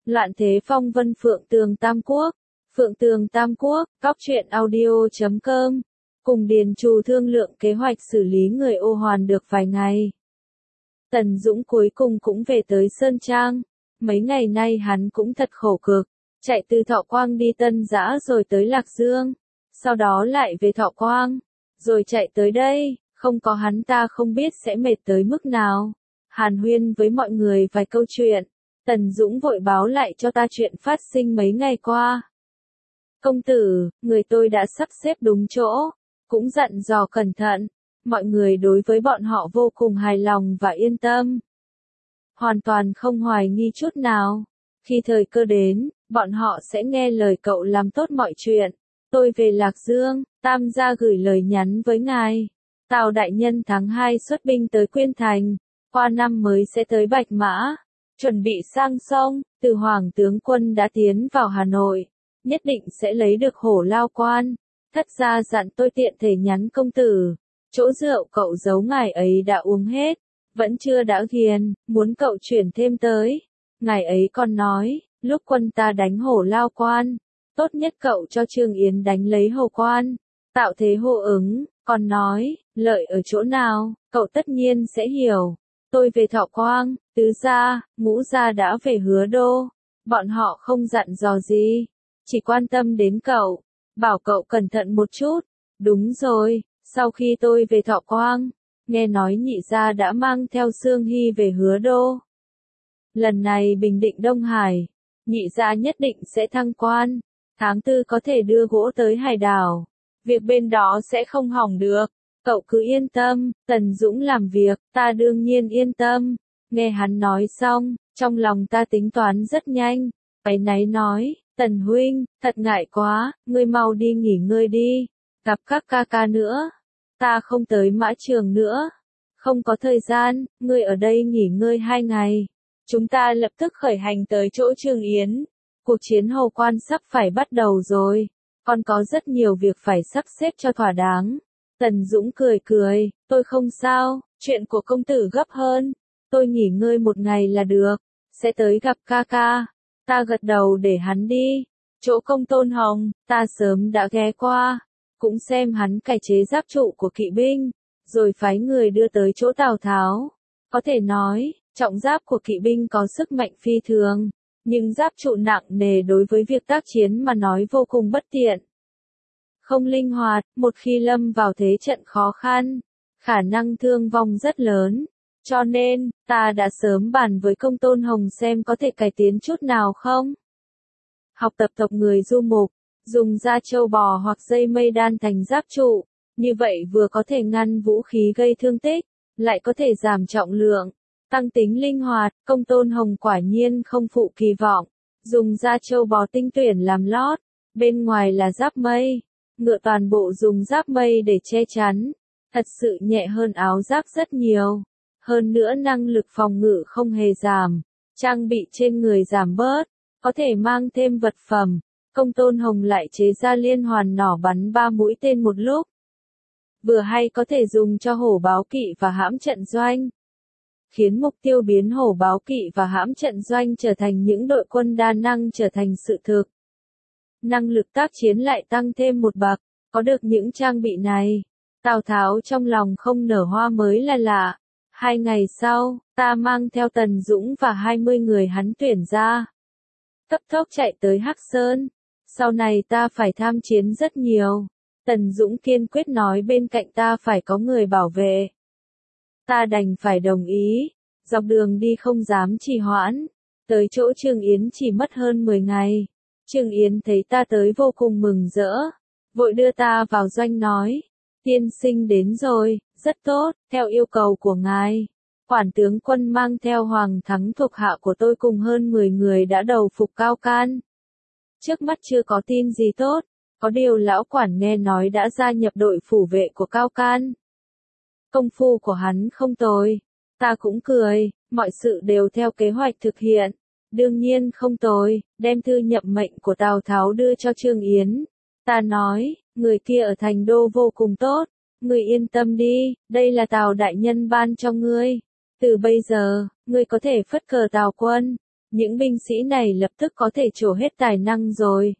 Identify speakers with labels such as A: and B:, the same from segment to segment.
A: Loạn thế phong vân Phượng Tường Tam Quốc. Phượng Tường Tam Quốc, cóc truyện audio.com. Cùng Điền Trù thương lượng kế hoạch xử lý người ô hoàn được vài ngày. Tần Dũng cuối cùng cũng về tới Sơn Trang. Mấy ngày nay hắn cũng thật khổ cực. Chạy từ Thọ Quang đi Tân Giã rồi tới Lạc Dương. Sau đó lại về Thọ Quang. Rồi chạy tới đây, không có hắn ta không biết sẽ mệt tới mức nào. Hàn huyên với mọi người vài câu chuyện. Tần Dũng vội báo lại cho ta chuyện phát sinh mấy ngày qua. Công tử, người tôi đã sắp xếp đúng chỗ, cũng dặn dò cẩn thận. Mọi người đối với bọn họ vô cùng hài lòng và yên tâm. Hoàn toàn không hoài nghi chút nào. Khi thời cơ đến, bọn họ sẽ nghe lời cậu làm tốt mọi chuyện. Tôi về Lạc Dương, Tam gia gửi lời nhắn với ngài. Tào đại nhân tháng 2 xuất binh tới Quyên Thành, qua năm mới sẽ tới Bạch Mã. Chuẩn bị sang sông, từ Hoàng tướng quân đã tiến vào Hà Nội, nhất định sẽ lấy được Hổ Lao Quan. Thất gia dặn tôi tiện thể nhắn công tử, chỗ rượu cậu giấu ngài ấy đã uống hết, vẫn chưa đã ghiền, muốn cậu chuyển thêm tới. Ngài ấy còn nói, lúc quân ta đánh Hổ Lao Quan, tốt nhất cậu cho Trương Yến đánh lấy Hổ Quan, tạo thế hô ứng, còn nói, lợi ở chỗ nào, cậu tất nhiên sẽ hiểu. Tôi về Thọ Quang, tứ gia, ngũ gia đã về Hứa Đô, bọn họ không dặn dò gì, chỉ quan tâm đến cậu, bảo cậu cẩn thận một chút. Đúng rồi, sau khi tôi về Thọ Quang, nghe nói nhị gia đã mang theo Sương Hy về Hứa Đô. Lần này bình định Đông Hải, nhị gia nhất định sẽ thăng quan, tháng 4 có thể đưa gỗ tới Hải đảo, việc bên đó sẽ không hỏng được. Cậu cứ yên tâm, Tần Dũng làm việc, ta đương nhiên yên tâm. Nghe hắn nói xong, trong lòng ta tính toán rất nhanh. Áy náy nói, Tần huynh, thật ngại quá, ngươi mau đi nghỉ ngơi đi. Gặp các ca ca nữa. Ta không tới Mã Trường nữa. Không có thời gian, ngươi ở đây nghỉ ngơi 2 ngày. Chúng ta lập tức khởi hành tới chỗ Trương Yến. Cuộc chiến Hầu Quan sắp phải bắt đầu rồi. Còn có rất nhiều việc phải sắp xếp cho thỏa đáng. Tần Dũng cười cười, tôi không sao, chuyện của công tử gấp hơn. Tôi nghỉ ngơi 1 ngày là được, sẽ tới gặp ca ca. Ta gật đầu để hắn đi. Chỗ Công Tôn Hồng, ta sớm đã ghé qua, cũng xem hắn cải chế giáp trụ của kỵ binh, rồi phái người đưa tới chỗ Tào Tháo. Có thể nói, trọng giáp của kỵ binh có sức mạnh phi thường, nhưng giáp trụ nặng nề đối với việc tác chiến mà nói vô cùng bất tiện. Không linh hoạt, một khi lâm vào thế trận khó khăn, khả năng thương vong rất lớn. Cho nên, ta đã sớm bàn với Công Tôn Hồng xem có thể cải tiến chút nào không. Học tập tộc người du mục, dùng da trâu bò hoặc dây mây đan thành giáp trụ, như vậy vừa có thể ngăn vũ khí gây thương tích, lại có thể giảm trọng lượng, tăng tính linh hoạt. Công Tôn Hồng quả nhiên không phụ kỳ vọng, dùng da trâu bò tinh tuyển làm lót, bên ngoài là giáp mây. Ngựa toàn bộ dùng giáp mây để che chắn, thật sự nhẹ hơn áo giáp rất nhiều. Hơn nữa năng lực phòng ngự không hề giảm, trang bị trên người giảm bớt, có thể mang thêm vật phẩm. Công Tôn Hồng lại chế ra liên hoàn nỏ bắn 3 mũi tên một lúc. Vừa hay có thể dùng cho hổ báo kỵ và hãm trận doanh. Khiến mục tiêu biến hổ báo kỵ và hãm trận doanh trở thành những đội quân đa năng trở thành sự thực. Năng lực tác chiến lại tăng thêm một bậc, có được những trang bị này. Tào Tháo trong lòng không nở hoa mới là lạ. 2 ngày sau, ta mang theo Tần Dũng và 20 người hắn tuyển ra. Cấp tốc chạy tới Hắc Sơn. Sau này ta phải tham chiến rất nhiều. Tần Dũng kiên quyết nói bên cạnh ta phải có người bảo vệ. Ta đành phải đồng ý. Dọc đường đi không dám trì hoãn. Tới chỗ Trương Yến chỉ mất hơn 10 ngày. Trương Yến thấy ta tới vô cùng mừng rỡ, vội đưa ta vào doanh nói, tiên sinh đến rồi, rất tốt, theo yêu cầu của ngài. Quản tướng quân mang theo Hoàng Thắng thuộc hạ của tôi cùng hơn 10 người đã đầu phục Cao Can. Trước mắt chưa có tin gì tốt, có điều lão quản nghe nói đã gia nhập đội phủ vệ của Cao Can. Công phu của hắn không tồi, ta cũng cười, mọi sự đều theo kế hoạch thực hiện. Đương nhiên không tồi, đem thư nhậm mệnh của Tào Tháo đưa cho Trương Yến. Ta nói, người kia ở thành đô vô cùng tốt, ngươi yên tâm đi, đây là Tào đại nhân ban cho ngươi. Từ bây giờ, ngươi có thể phất cờ Tào quân, những binh sĩ này lập tức có thể trổ hết tài năng rồi.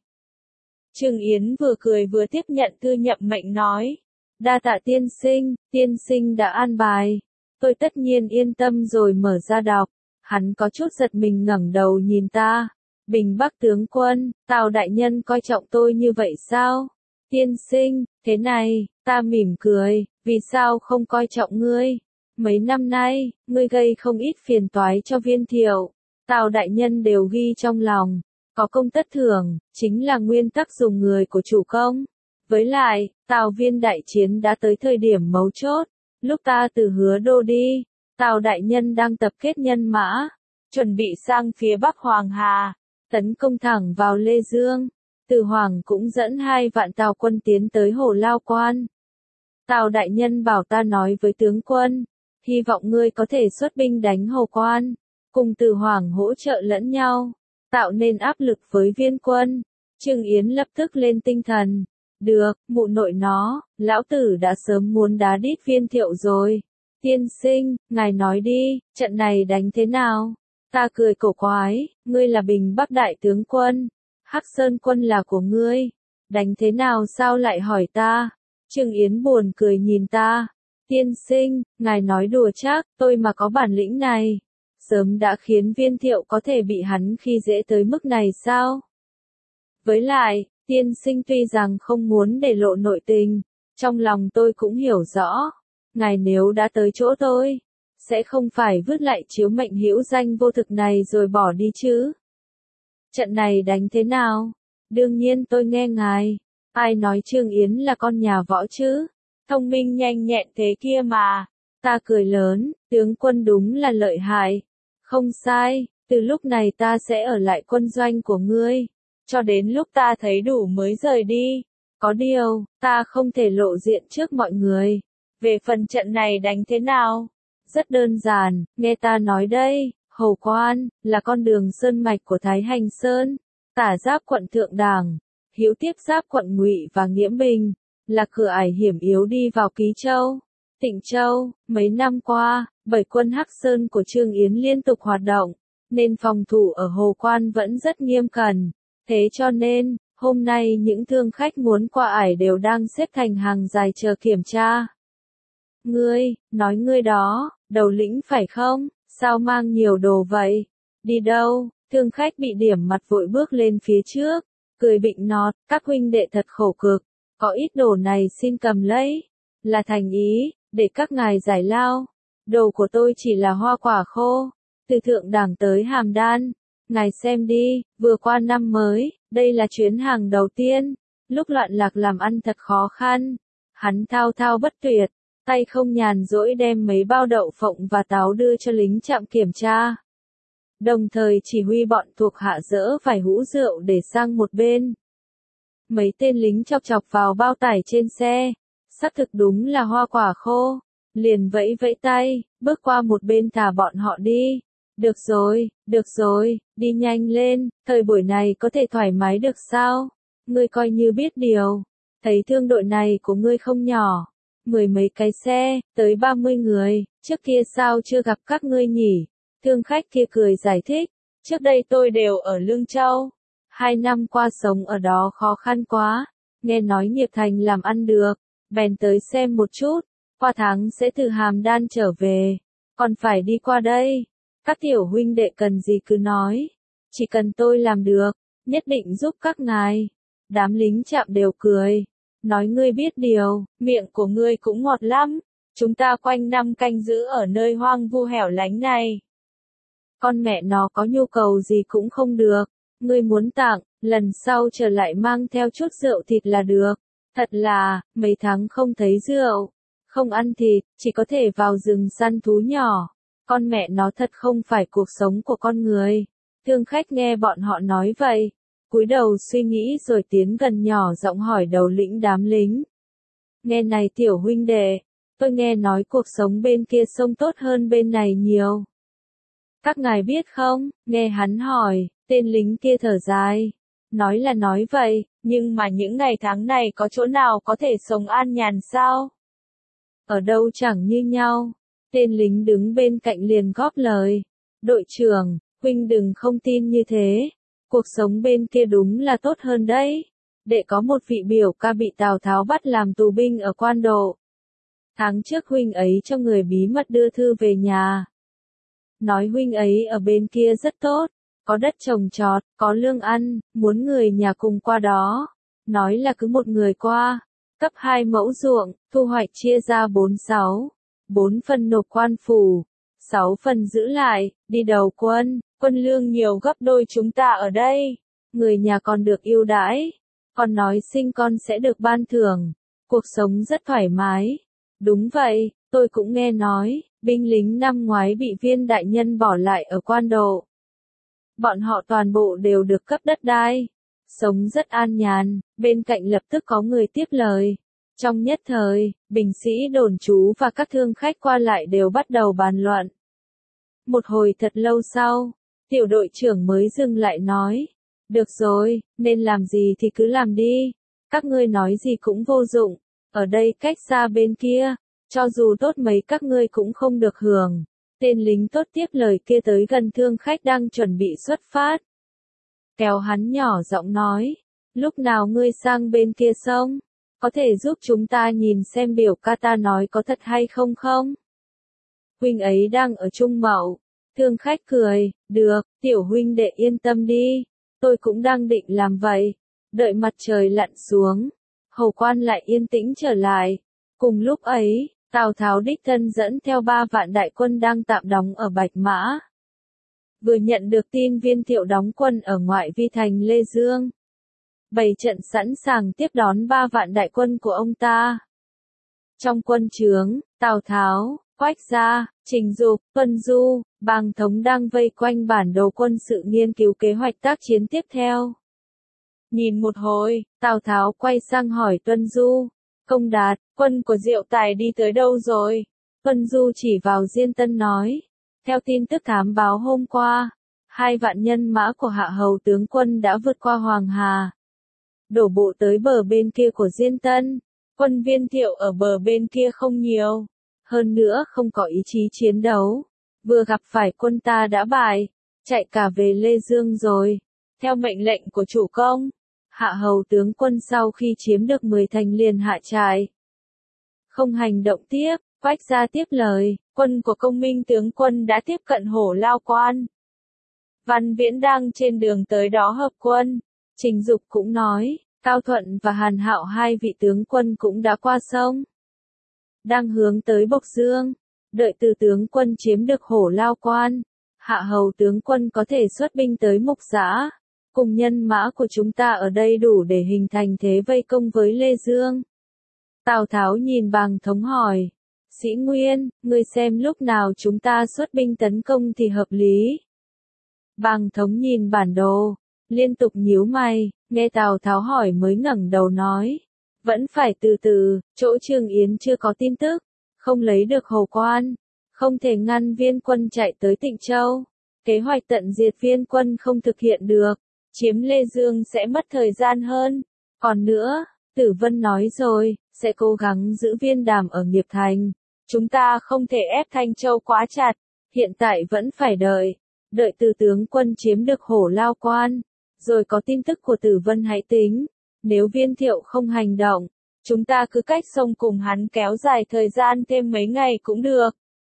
A: Trương Yến vừa cười vừa tiếp nhận thư nhậm mệnh nói. Đa tạ tiên sinh đã an bài. Tôi tất nhiên yên tâm rồi mở ra đọc. Hắn có chút giật mình ngẩng đầu nhìn ta. Bình Bắc tướng quân, Tào đại nhân coi trọng tôi như vậy sao? Tiên sinh, thế này, ta mỉm cười, vì sao không coi trọng ngươi? Mấy năm nay, ngươi gây không ít phiền toái cho Viên Thiệu. Tào đại nhân đều ghi trong lòng. Có công tất thưởng, chính là nguyên tắc dùng người của chủ công. Với lại, Tào Viên đại chiến đã tới thời điểm mấu chốt. Lúc ta từ Hứa Đô đi, Tào đại nhân đang tập kết nhân mã, chuẩn bị sang phía Bắc Hoàng Hà, tấn công thẳng vào Lê Dương. Từ Hoàng cũng dẫn 2 vạn Tào quân tiến tới Hồ Lao Quan. Tào đại nhân bảo ta nói với tướng quân, hy vọng ngươi có thể xuất binh đánh Hồ Quan, cùng Từ Hoàng hỗ trợ lẫn nhau, tạo nên áp lực với Viên quân. Trương Yến lập tức lên tinh thần. Được, mụ nội nó, lão tử đã sớm muốn đá đít Viên Thiệu rồi. Tiên sinh, ngài nói đi, trận này đánh thế nào? Ta cười cổ quái, ngươi là Bình Bắc đại tướng quân, Hắc Sơn quân là của ngươi. Đánh thế nào sao lại hỏi ta? Trương Yến buồn cười nhìn ta. Tiên sinh, ngài nói đùa chắc, tôi mà có bản lĩnh này. Sớm đã khiến Viên Thiệu có thể bị hắn khi dễ tới mức này sao? Với lại, tiên sinh tuy rằng không muốn để lộ nội tình, trong lòng tôi cũng hiểu rõ. Ngài nếu đã tới chỗ tôi, sẽ không phải vứt lại chiếu mệnh hữu danh vô thực này rồi bỏ đi chứ. Trận này đánh thế nào? Đương nhiên tôi nghe ngài. Ai nói Trương Yến là con nhà võ chứ? Thông minh nhanh nhẹn thế kia mà. Ta cười lớn, tướng quân đúng là lợi hại. Không sai, từ lúc này ta sẽ ở lại quân doanh của ngươi, cho đến lúc ta thấy đủ mới rời đi. Có điều, ta không thể lộ diện trước mọi người. Về phần trận này đánh thế nào? Rất đơn giản, nghe ta nói đây, Hồ Quan, là con đường sơn mạch của Thái Hành Sơn, tả giáp quận Thượng Đảng, hữu tiếp giáp quận Ngụy và Nghiễm Bình, là cửa ải hiểm yếu đi vào Ký Châu, Tịnh Châu. Mấy năm qua, 7 quân Hắc Sơn của Trương Yến liên tục hoạt động, nên phòng thủ ở Hồ Quan vẫn rất nghiêm cẩn. Thế cho nên, hôm nay những thương khách muốn qua ải đều đang xếp thành hàng dài chờ kiểm tra. Ngươi, nói ngươi đó, đầu lĩnh phải không? Sao mang nhiều đồ vậy? Đi đâu? Thương khách bị điểm mặt vội bước lên phía trước, cười bịnh nọt, các huynh đệ thật khổ cực, có ít đồ này xin cầm lấy, là thành ý, để các ngài giải lao. Đồ của tôi chỉ là hoa quả khô, từ Thượng Đảng tới Hàm Đan. Ngài xem đi, vừa qua năm mới, đây là chuyến hàng đầu tiên, lúc loạn lạc làm ăn thật khó khăn. Hắn thao thao bất tuyệt, tay không nhàn rỗi đem mấy bao đậu phộng và táo đưa cho lính trạm kiểm tra. Đồng thời chỉ huy bọn thuộc hạ dỡ vài hũ rượu để sang một bên. Mấy tên lính chọc chọc vào bao tải trên xe, xác thực đúng là hoa quả khô, liền vẫy vẫy tay, bước qua một bên thả bọn họ đi. Được rồi, đi nhanh lên, thời buổi này có thể thoải mái được sao? Ngươi coi như biết điều, thấy thương đội này của ngươi không nhỏ, 10 mấy cái xe, tới 30 người, trước kia sao chưa gặp các ngươi nhỉ? Thương khách kia cười giải thích, trước đây tôi đều ở Lương Châu, 2 năm qua sống ở đó khó khăn quá, nghe nói Nghiệp Thành làm ăn được, bèn tới xem một chút, qua tháng sẽ từ Hàm Đan trở về, còn phải đi qua đây. Các tiểu huynh đệ cần gì cứ nói, chỉ cần tôi làm được, nhất định giúp các ngài. Đám lính trạm đều cười, nói ngươi biết điều, miệng của ngươi cũng ngọt lắm, chúng ta quanh năm canh giữ ở nơi hoang vu hẻo lánh này. Con mẹ nó có nhu cầu gì cũng không được, ngươi muốn tặng, lần sau trở lại mang theo chút rượu thịt là được. Thật là, mấy tháng không thấy rượu, không ăn thịt, chỉ có thể vào rừng săn thú nhỏ. Con mẹ nó thật không phải cuộc sống của con người. Thương khách nghe bọn họ nói vậy, cúi đầu suy nghĩ rồi tiến gần nhỏ giọng hỏi đầu lĩnh đám lính. Nghe này tiểu huynh đệ, tôi nghe nói cuộc sống bên kia sông tốt hơn bên này nhiều. Các ngài biết không? Nghe hắn hỏi, tên lính kia thở dài. Nói là nói vậy, nhưng mà những ngày tháng này có chỗ nào có thể sống an nhàn sao? Ở đâu chẳng như nhau. Tên lính đứng bên cạnh liền góp lời. Đội trưởng, Huynh đừng không tin như thế. Cuộc sống bên kia đúng là tốt hơn đấy. Đệ có một vị biểu ca bị Tào Tháo bắt làm tù binh ở Quan Độ. Tháng trước huynh ấy cho người bí mật đưa thư về nhà. Nói huynh ấy ở bên kia rất tốt, có đất trồng trọt, có lương ăn, muốn người nhà cùng qua đó. Nói là cứ một người qua, cấp 2 mẫu ruộng, thu hoạch chia ra 4/6, 4 phần nộp quan phủ, 6 phần giữ lại, đi đầu quân, quân lương nhiều gấp đôi chúng ta ở đây. Người nhà còn được ưu đãi, còn nói sinh con sẽ được ban thưởng, cuộc sống rất thoải mái. Đúng vậy, tôi cũng nghe nói, binh lính năm ngoái bị Viên đại nhân bỏ lại ở Quan Độ. Bọn họ toàn bộ đều được cấp đất đai, sống rất an nhàn, bên cạnh lập tức có người tiếp lời. Trong nhất thời, binh sĩ đồn trú và các thương khách qua lại đều bắt đầu bàn luận. Một hồi thật lâu sau, tiểu đội trưởng mới dừng lại nói, được rồi, nên làm gì thì cứ làm đi, các ngươi nói gì cũng vô dụng, ở đây cách xa bên kia, cho dù tốt mấy các ngươi cũng không được hưởng. Tên lính tốt tiếp lời kia tới gần thương khách đang chuẩn bị xuất phát. Kéo hắn nhỏ giọng nói, lúc nào ngươi sang bên kia sông, có thể giúp chúng ta nhìn xem biểu ca ta nói có thật hay không không? Huynh ấy đang ở Trung Mậu. Thương khách cười, được, tiểu huynh đệ yên tâm đi, tôi cũng đang định làm vậy. Đợi mặt trời lặn xuống, hầu quan lại yên tĩnh trở lại. Cùng lúc ấy, Tào Tháo đích thân dẫn theo 3 vạn đại quân đang tạm đóng ở Bạch Mã. Vừa nhận được tin Viên Thiệu đóng quân ở ngoại vi thành Lê Dương. Bày trận sẵn sàng tiếp đón 3 vạn đại quân của ông ta. Trong quân trướng, Tào Tháo, Quách Gia, Trình Dục, Tuân Du, Bàng Thống đang vây quanh bản đồ quân sự nghiên cứu kế hoạch tác chiến tiếp theo. Nhìn một hồi, Tào Tháo quay sang hỏi Tuân Du, Công Đạt, quân của Diệu Tài đi tới đâu rồi? Tuân Du chỉ vào Diên Tân nói, theo tin tức thám báo hôm qua, 2 vạn nhân mã của Hạ Hầu tướng quân đã vượt qua Hoàng Hà, đổ bộ tới bờ bên kia của Diên Tân. Quân Viên Thiệu ở bờ bên kia không nhiều, hơn nữa không có ý chí chiến đấu, vừa gặp phải quân ta đã bại, chạy cả về Lê Dương rồi. Theo mệnh lệnh của chủ công, Hạ Hầu tướng quân sau khi chiếm được 10 thành liền hạ trại, không hành động tiếp. Quách Gia tiếp lời, quân của Công Minh tướng quân đã tiếp cận Hổ Lao Quan. Văn Viễn đang trên đường tới đó hợp quân. Trình Dục cũng nói, Cao Thuận và Hàn Hạo 2 vị tướng quân cũng đã qua sông, đang hướng tới Bộc Dương. Đợi từ tướng quân chiếm được Hổ Lao Quan, Hạ Hầu tướng quân có thể xuất binh tới Mục Giã. Cùng nhân mã của chúng ta ở đây đủ để hình thành thế vây công với Lê Dương. Tào Tháo nhìn Bàng Thống hỏi, Sĩ Nguyên, ngươi xem lúc nào chúng ta xuất binh tấn công thì hợp lý. Bàng Thống nhìn bản đồ, liên tục nhíu mày, nghe Tào Tháo hỏi mới ngẩng đầu nói, vẫn phải từ từ, chỗ Trương Yến chưa có tin tức, không lấy được Hầu Quan, không thể ngăn Viên quân chạy tới Tịnh Châu. Kế hoạch tận diệt Viên quân không thực hiện được, chiếm Lê Dương sẽ mất thời gian hơn. Còn nữa, Tử Vân nói rồi, sẽ cố gắng giữ Viên Đàm ở Nghiệp Thành. Chúng ta không thể ép Thanh Châu quá chặt, hiện tại vẫn phải đợi từ tướng quân chiếm được Hổ Lao Quan, rồi có tin tức của Tử Vân hãy tính. Nếu Viên Thiệu không hành động, chúng ta cứ cách sông cùng hắn kéo dài thời gian thêm mấy ngày cũng được.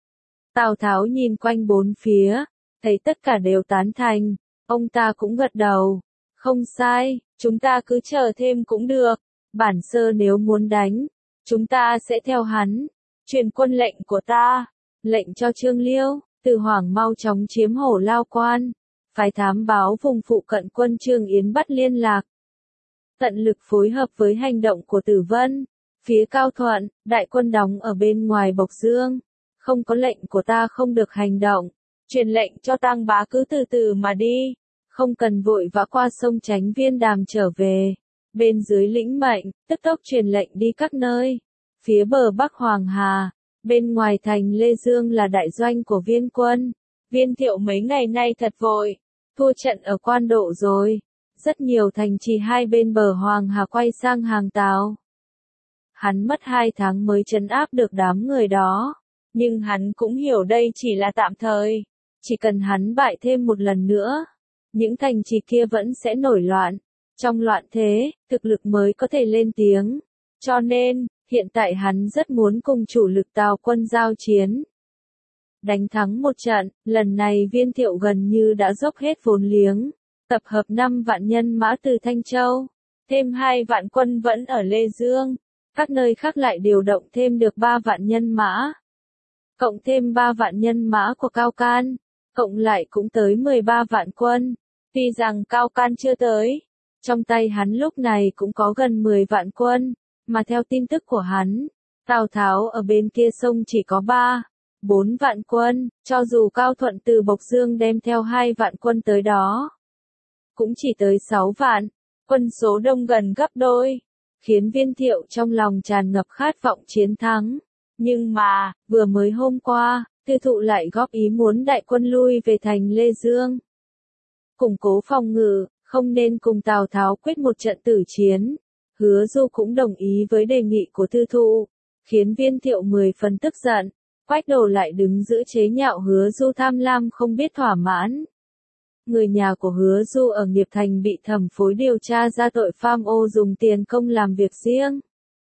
A: Tào Tháo nhìn quanh bốn phía, thấy tất cả đều tán thành, ông ta cũng gật đầu. Không sai, chúng ta cứ chờ thêm cũng được. Bản Sơ nếu muốn đánh, chúng ta sẽ theo hắn. Truyền quân lệnh của ta, lệnh cho Trương Liêu, Từ Hoảng mau chóng chiếm Hổ Lao Quan, phái thám báo vùng phụ cận quân Trương Yến bắt liên lạc. Tận lực phối hợp với hành động của Tử Vân. Phía Cao Thuận, đại quân đóng ở bên ngoài Bộc Dương. Không có lệnh của ta không được hành động. Truyền lệnh cho Tang Bá cứ từ từ mà đi. Không cần vội vã qua sông tránh Viên Đàm trở về. Bên dưới lĩnh mệnh, tức tốc truyền lệnh đi các nơi. Phía bờ Bắc Hoàng Hà, bên ngoài thành Lê Dương là đại doanh của Viên quân. Viên Thiệu mấy ngày nay thật vội, thua trận ở Quan Độ rồi. Rất nhiều thành trì hai bên bờ Hoàng Hà quay sang hàng Tào. Hắn mất 2 tháng mới trấn áp được đám người đó, nhưng hắn cũng hiểu đây chỉ là tạm thời. Chỉ cần hắn bại thêm một lần nữa, những thành trì kia vẫn sẽ nổi loạn. Trong loạn thế, thực lực mới có thể lên tiếng. Cho nên, hiện tại hắn rất muốn cùng chủ lực Tào quân giao chiến. Đánh thắng một trận, lần này Viên Thiệu gần như đã dốc hết vốn liếng, tập hợp 5 vạn nhân mã từ Thanh Châu, thêm 2 vạn quân vẫn ở Lê Dương, các nơi khác lại điều động thêm được 3 vạn nhân mã. Cộng thêm 3 vạn nhân mã của Cao Can, cộng lại cũng tới 13 vạn quân. Tuy rằng Cao Can chưa tới, trong tay hắn lúc này cũng có gần 10 vạn quân, mà theo tin tức của hắn, Tào Tháo ở bên kia sông chỉ có 4 vạn quân, cho dù Cao Thuận từ Bộc Dương đem theo 2 vạn quân tới đó, cũng chỉ tới 6 vạn, quân số đông gần gấp đôi, khiến Viên Thiệu trong lòng tràn ngập khát vọng chiến thắng. Nhưng mà, vừa mới hôm qua, Tư Thụ lại góp ý muốn đại quân lui về thành Lê Dương. Củng cố phòng ngự, không nên cùng Tào Tháo quyết một trận tử chiến. Hứa Du cũng đồng ý với đề nghị của Tư Thụ, khiến Viên Thiệu 10 phần tức giận. Quách Đồ lại đứng giữ chế nhạo Hứa Du tham lam không biết thỏa mãn. Người nhà của Hứa Du ở Nghiệp Thành bị thẩm phối điều tra ra tội pham ô dùng tiền công làm việc riêng.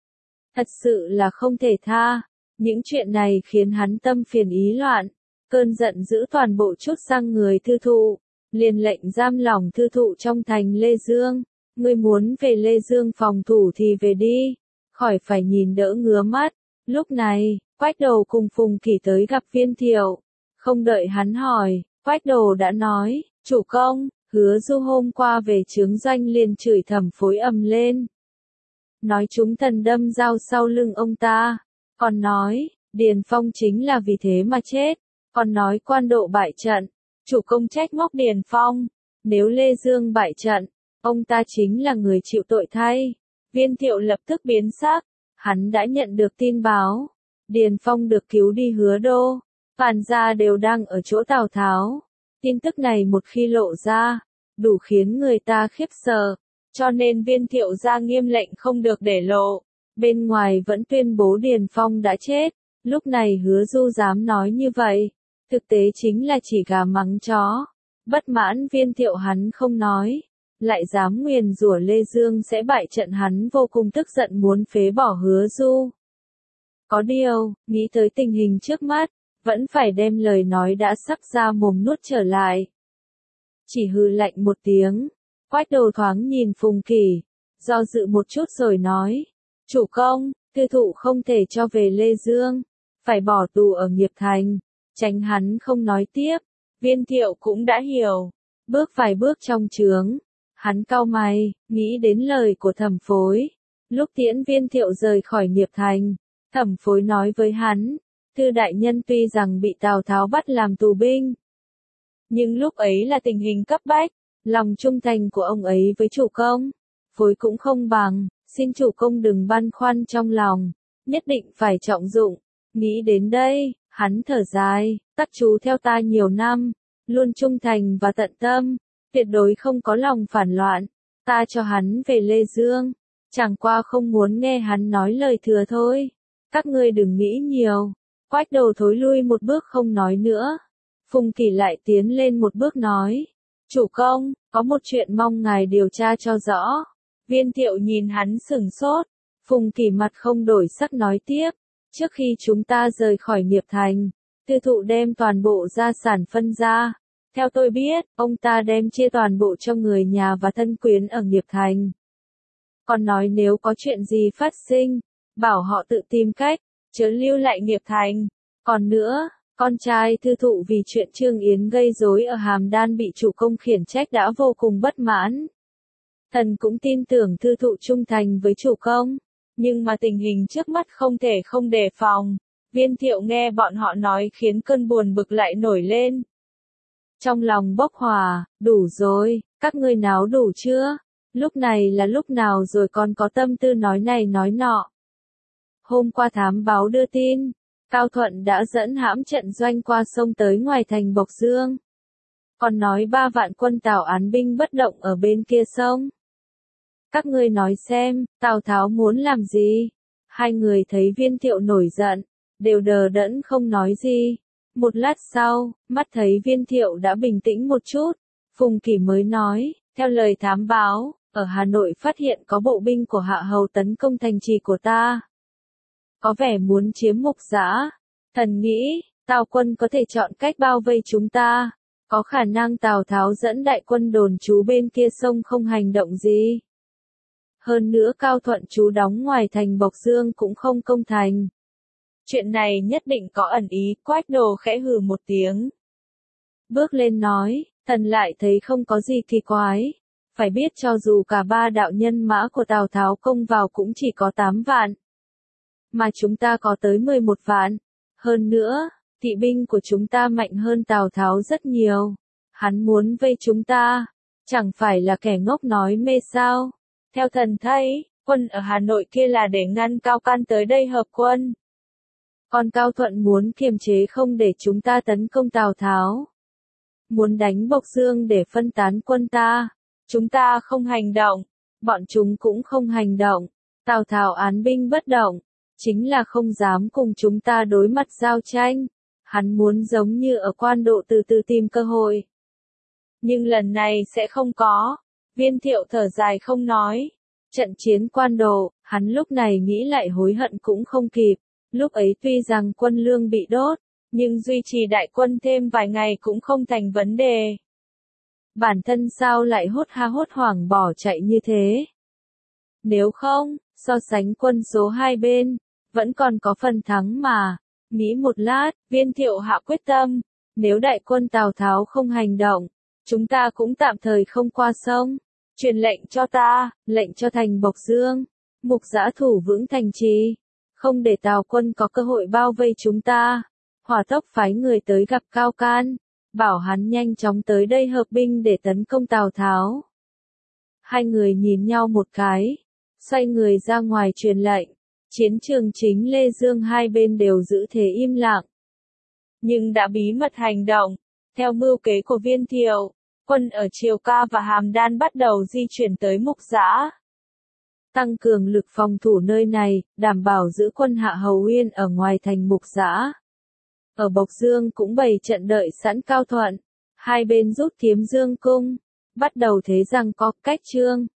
A: Thật sự là không thể tha. Những chuyện này khiến hắn tâm phiền ý loạn. Cơn giận dữ toàn bộ trút sang người Tư Thụ. Liền lệnh giam lỏng Tư Thụ trong thành Lê Dương. Ngươi muốn về Lê Dương phòng thủ thì về đi. Khỏi phải nhìn đỡ ngứa mắt. Lúc này, Quách Đồ cùng Phùng Kỷ tới gặp Viên Thiệu. Không đợi hắn hỏi, Quách Đồ đã nói, chủ công, Hứa Du hôm qua về chướng doanh liền chửi thẩm phối ầm lên. Nói chúng thần đâm dao sau lưng ông ta. Còn nói, Điền Phong chính là vì thế mà chết. Còn nói Quan Độ bại trận, chủ công trách móc Điền Phong. Nếu Lê Dương bại trận, ông ta chính là người chịu tội thay. Viên Thiệu lập tức biến sắc. Hắn đã nhận được tin báo. Điền Phong được cứu đi Hứa Đô. Phàn gia đều đang ở chỗ Tào Tháo. Tin tức này một khi lộ ra, đủ khiến người ta khiếp sợ. Cho nên Viên Thiệu ra nghiêm lệnh không được để lộ. Bên ngoài vẫn tuyên bố Điền Phong đã chết. Lúc này Hứa Du dám nói như vậy. Thực tế chính là chỉ gà mắng chó. Bất mãn Viên Thiệu hắn không nói. Lại dám nguyền rủa Lê Dương sẽ bại trận, hắn vô cùng tức giận muốn phế bỏ Hứa Du. Có điều, nghĩ tới tình hình trước mắt, vẫn phải đem lời nói đã sắp ra mồm nuốt trở lại. Chỉ hừ lạnh một tiếng, Quách Đồ thoáng nhìn Phùng Kỷ, do dự một chút rồi nói, chủ công, Tư Thụ không thể cho về Lê Dương, phải bỏ tù ở Nghiệp Thành, tránh hắn không nói tiếp. Viên Thiệu cũng đã hiểu, bước vài bước trong trướng, hắn cau mày, nghĩ đến lời của thẩm phối. Lúc tiễn Viên Thiệu rời khỏi Nghiệp Thành, thẩm phối nói với hắn, Tư đại nhân tuy rằng bị Tào Tháo bắt làm tù binh, nhưng lúc ấy là tình hình cấp bách, lòng trung thành của ông ấy với chủ công, phối cũng không bằng, xin chủ công đừng băn khoăn trong lòng, nhất định phải trọng dụng. Nghĩ đến đây, hắn thở dài, các chú theo ta nhiều năm, luôn trung thành và tận tâm, tuyệt đối không có lòng phản loạn, ta cho hắn về Lê Dương, chẳng qua không muốn nghe hắn nói lời thừa thôi. Các ngươi đừng nghĩ nhiều. Quách Đồ thối lui một bước không nói nữa. Phùng Kỷ lại tiến lên một bước nói, chủ công, có một chuyện mong ngài điều tra cho rõ. Viên Thiệu nhìn hắn sửng sốt. Phùng Kỷ mặt không đổi sắc nói tiếp, trước khi chúng ta rời khỏi Nghiệp Thành, Tư Thụ đem toàn bộ gia sản phân ra. Theo tôi biết, ông ta đem chia toàn bộ cho người nhà và thân quyến ở Nghiệp Thành. Còn nói nếu có chuyện gì phát sinh, bảo họ tự tìm cách, chớ lưu lại Nghiệp Thành. Còn nữa, con trai Tư Thụ vì chuyện Trương Yến gây rối ở Hàm Đan bị chủ công khiển trách đã vô cùng bất mãn. Thần cũng tin tưởng Tư Thụ trung thành với chủ công, nhưng mà tình hình trước mắt không thể không đề phòng. Viên Thiệu nghe bọn họ nói khiến cơn buồn bực lại nổi lên. Trong lòng bốc hỏa, đủ rồi, các ngươi náo đủ chưa? Lúc này là lúc nào rồi còn có tâm tư nói này nói nọ. Hôm qua thám báo đưa tin, Cao Thuận đã dẫn hãm trận doanh qua sông tới ngoài thành Bộc Dương. Còn nói 3 vạn quân Tào án binh bất động ở bên kia sông. Các ngươi nói xem, Tào Tháo muốn làm gì? Hai người thấy Viên Thiệu nổi giận, đều đờ đẫn không nói gì. Một lát sau, mắt thấy Viên Thiệu đã bình tĩnh một chút, Phùng Kỳ mới nói, theo lời thám báo, ở Hà Nội phát hiện có bộ binh của Hạ Hầu tấn công thành trì của ta. Có vẻ muốn chiếm Mục Giã. Thần nghĩ, Tào quân có thể chọn cách bao vây chúng ta. Có khả năng Tào Tháo dẫn đại quân đồn trú bên kia sông không hành động gì. Hơn nữa Cao Thuận trú đóng ngoài thành Bộc Dương cũng không công thành. Chuyện này nhất định có ẩn ý, Quách Đồ khẽ hừ một tiếng. Bước lên nói, thần lại thấy không có gì kỳ quái. Phải biết cho dù cả 3 đạo nhân mã của Tào Tháo công vào cũng chỉ có 8 vạn. Mà chúng ta có tới 11 vạn. Hơn nữa, kỵ binh của chúng ta mạnh hơn Tào Tháo rất nhiều. Hắn muốn vây chúng ta. Chẳng phải là kẻ ngốc nói mê sao. Theo thần thấy, quân ở Hà Nội kia là để ngăn Cao Can tới đây hợp quân. Còn Cao Thuận muốn kiềm chế không để chúng ta tấn công Tào Tháo. Muốn đánh Bộc Dương để phân tán quân ta. Chúng ta không hành động. Bọn chúng cũng không hành động. Tào Tháo án binh bất động. Chính là không dám cùng chúng ta đối mặt giao tranh. Hắn muốn giống như ở Quan Độ từ từ tìm cơ hội. Nhưng lần này sẽ không có. Viên Thiệu thở dài không nói. Trận chiến Quan Độ, hắn lúc này nghĩ lại hối hận cũng không kịp. Lúc ấy tuy rằng quân lương bị đốt, nhưng duy trì đại quân thêm vài ngày cũng không thành vấn đề. Bản thân sao lại hốt hoảng bỏ chạy như thế? Nếu không, so sánh quân số hai bên, vẫn còn có phần thắng mà. Nghĩ một lát, Viên Thiệu hạ quyết tâm, nếu đại quân Tào Tháo không hành động, chúng ta cũng tạm thời không qua sông. Truyền lệnh cho ta, lệnh cho thành Bộc Dương, Mục Giã thủ vững thành trì, không để Tào quân có cơ hội bao vây chúng ta. Hỏa tốc phái người tới gặp Cao Can, bảo hắn nhanh chóng tới đây hợp binh để tấn công Tào Tháo. Hai người nhìn nhau một cái, xoay người ra ngoài truyền lệnh. Chiến trường chính Lê Dương hai bên đều giữ thế im lặng. Nhưng đã bí mật hành động. Theo mưu kế của Viên Thiệu, quân ở Triều Ca và Hàm Đan bắt đầu di chuyển tới Mục Giã. Tăng cường lực phòng thủ nơi này, đảm bảo giữ quân Hạ Hầu Uyên ở ngoài thành Mục Giã. Ở Bộc Dương cũng bày trận đợi sẵn Cao Thuận. Hai bên rút Kiếm Dương cung, bắt đầu thế rằng có cách trương.